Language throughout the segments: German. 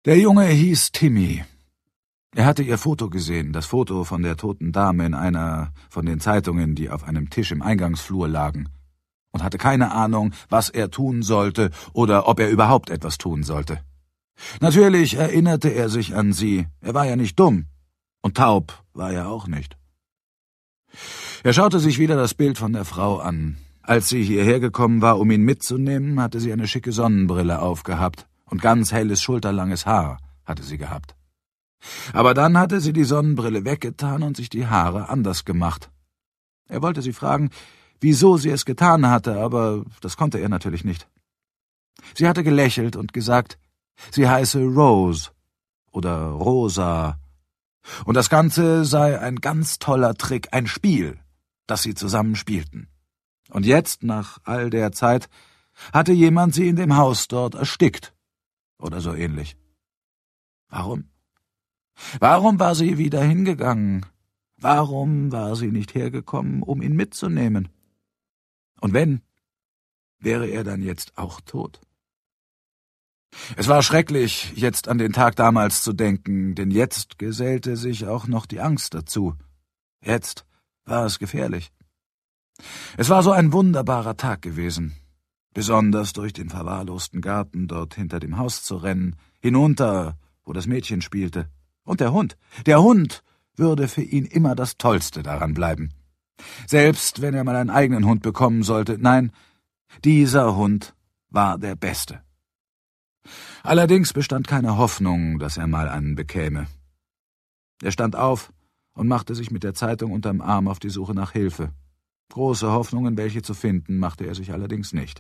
Der Junge hieß Timmy. Er hatte ihr Foto gesehen, das Foto von der toten Dame in einer von den Zeitungen, die auf einem Tisch im Eingangsflur lagen, und hatte keine Ahnung, was er tun sollte oder ob er überhaupt etwas tun sollte. Natürlich erinnerte er sich an sie, er war ja nicht dumm, und taub war er auch nicht. Er schaute sich wieder das Bild von der Frau an. Als sie hierher gekommen war, um ihn mitzunehmen, hatte sie eine schicke Sonnenbrille aufgehabt, und ganz helles, schulterlanges Haar hatte sie gehabt. Aber dann hatte sie die Sonnenbrille weggetan und sich die Haare anders gemacht. Er wollte sie fragen, wieso sie es getan hatte, aber das konnte er natürlich nicht. Sie hatte gelächelt und gesagt, sie heiße Rose oder Rosa, und das Ganze sei ein ganz toller Trick, ein Spiel, das sie zusammen spielten. Und jetzt, nach all der Zeit, hatte jemand sie in dem Haus dort erstickt oder so ähnlich. Warum? Warum war sie wieder hingegangen? Warum war sie nicht hergekommen, um ihn mitzunehmen? Und wenn, wäre er dann jetzt auch tot? Es war schrecklich, jetzt an den Tag damals zu denken, denn jetzt gesellte sich auch noch die Angst dazu. Jetzt war es gefährlich. Es war so ein wunderbarer Tag gewesen, besonders durch den verwahrlosten Garten dort hinter dem Haus zu rennen, hinunter, wo das Mädchen spielte. Und der Hund würde für ihn immer das Tollste daran bleiben. Selbst wenn er mal einen eigenen Hund bekommen sollte, nein, dieser Hund war der Beste. Allerdings bestand keine Hoffnung, dass er mal einen bekäme. Er stand auf und machte sich mit der Zeitung unterm Arm auf die Suche nach Hilfe. Große Hoffnungen, welche zu finden, machte er sich allerdings nicht.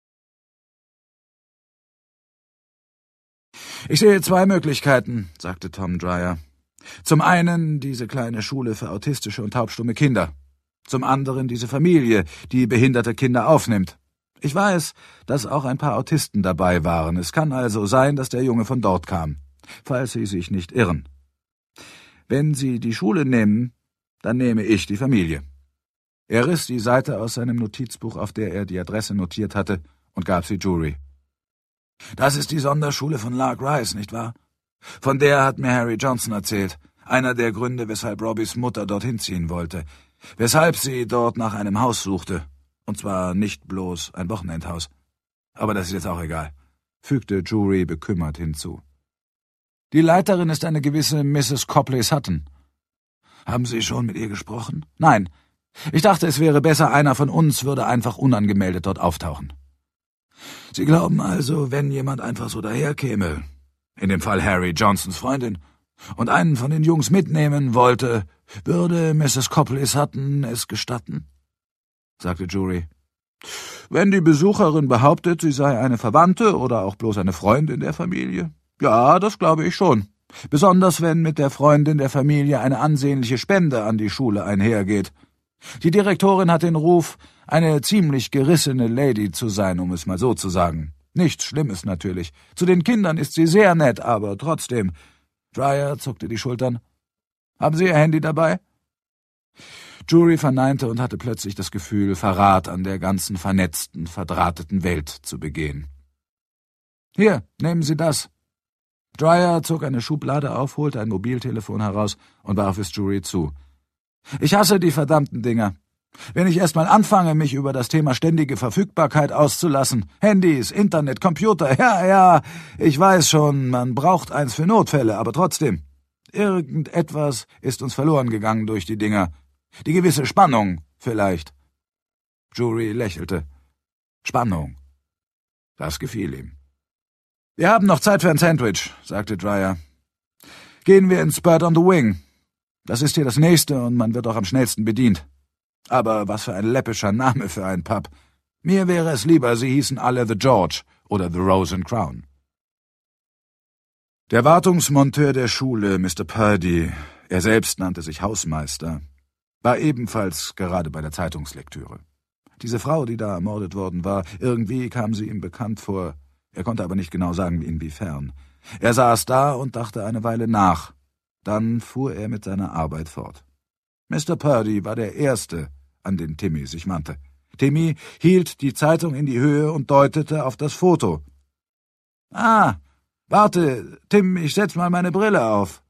»Ich sehe zwei Möglichkeiten«, sagte Tom Dreyer. »Zum einen diese kleine Schule für autistische und taubstumme Kinder. Zum anderen diese Familie, die behinderte Kinder aufnimmt. Ich weiß, dass auch ein paar Autisten dabei waren. Es kann also sein, dass der Junge von dort kam, falls Sie sich nicht irren. Wenn Sie die Schule nehmen, dann nehme ich die Familie.« Er riss die Seite aus seinem Notizbuch, auf der er die Adresse notiert hatte, und gab sie Jury. »Das ist die Sonderschule von Lark Rice, nicht wahr? Von der hat mir Harry Johnson erzählt, einer der Gründe, weshalb Robbys Mutter dorthin ziehen wollte, weshalb sie dort nach einem Haus suchte, und zwar nicht bloß ein Wochenendhaus. Aber das ist jetzt auch egal«, fügte Jury bekümmert hinzu. »Die Leiterin ist eine gewisse Mrs. Copley Sutton.« »Haben Sie schon mit ihr gesprochen?« »Nein. Ich dachte, es wäre besser, einer von uns würde einfach unangemeldet dort auftauchen.« »Sie glauben also, wenn jemand einfach so daherkäme, in dem Fall Harry Johnsons Freundin, und einen von den Jungs mitnehmen wollte, würde Mrs. Copley Sutton es gestatten?« sagte Jury. »Wenn die Besucherin behauptet, sie sei eine Verwandte oder auch bloß eine Freundin der Familie? Ja, das glaube ich schon. Besonders wenn mit der Freundin der Familie eine ansehnliche Spende an die Schule einhergeht. Die Direktorin hat den Ruf, eine ziemlich gerissene Lady zu sein, um es mal so zu sagen. Nichts Schlimmes natürlich. Zu den Kindern ist sie sehr nett, aber trotzdem.« Dreyer zuckte die Schultern. »Haben Sie Ihr Handy dabei?« Jury verneinte und hatte plötzlich das Gefühl, Verrat an der ganzen vernetzten, verdrahteten Welt zu begehen. »Hier, nehmen Sie das.« Dreyer zog eine Schublade auf, holte ein Mobiltelefon heraus und warf es Jury zu. »Ich hasse die verdammten Dinger. Wenn ich erst mal anfange, mich über das Thema ständige Verfügbarkeit auszulassen, Handys, Internet, Computer, ja, ich weiß schon, man braucht eins für Notfälle, aber trotzdem, irgendetwas ist uns verloren gegangen durch die Dinger. Die gewisse Spannung, vielleicht.« Jury lächelte. Spannung. Das gefiel ihm. »Wir haben noch Zeit für ein Sandwich«, sagte Dreyer. »Gehen wir ins Bird on the Wing. Das ist hier das Nächste und man wird auch am schnellsten bedient. Aber was für ein läppischer Name für ein Pub. Mir wäre es lieber, sie hießen alle The George oder The Rose and Crown.« Der Wartungsmonteur der Schule, Mr. Purdy, er selbst nannte sich Hausmeister, war ebenfalls gerade bei der Zeitungslektüre. Diese Frau, die da ermordet worden war, irgendwie kam sie ihm bekannt vor. Er konnte aber nicht genau sagen, inwiefern. Er saß da und dachte eine Weile nach. Dann fuhr er mit seiner Arbeit fort. Mr. Purdy war der Erste, an den Timmy sich wandte. Timmy hielt die Zeitung in die Höhe und deutete auf das Foto. »Ah, Warte, Tim, ich setz mal meine Brille auf.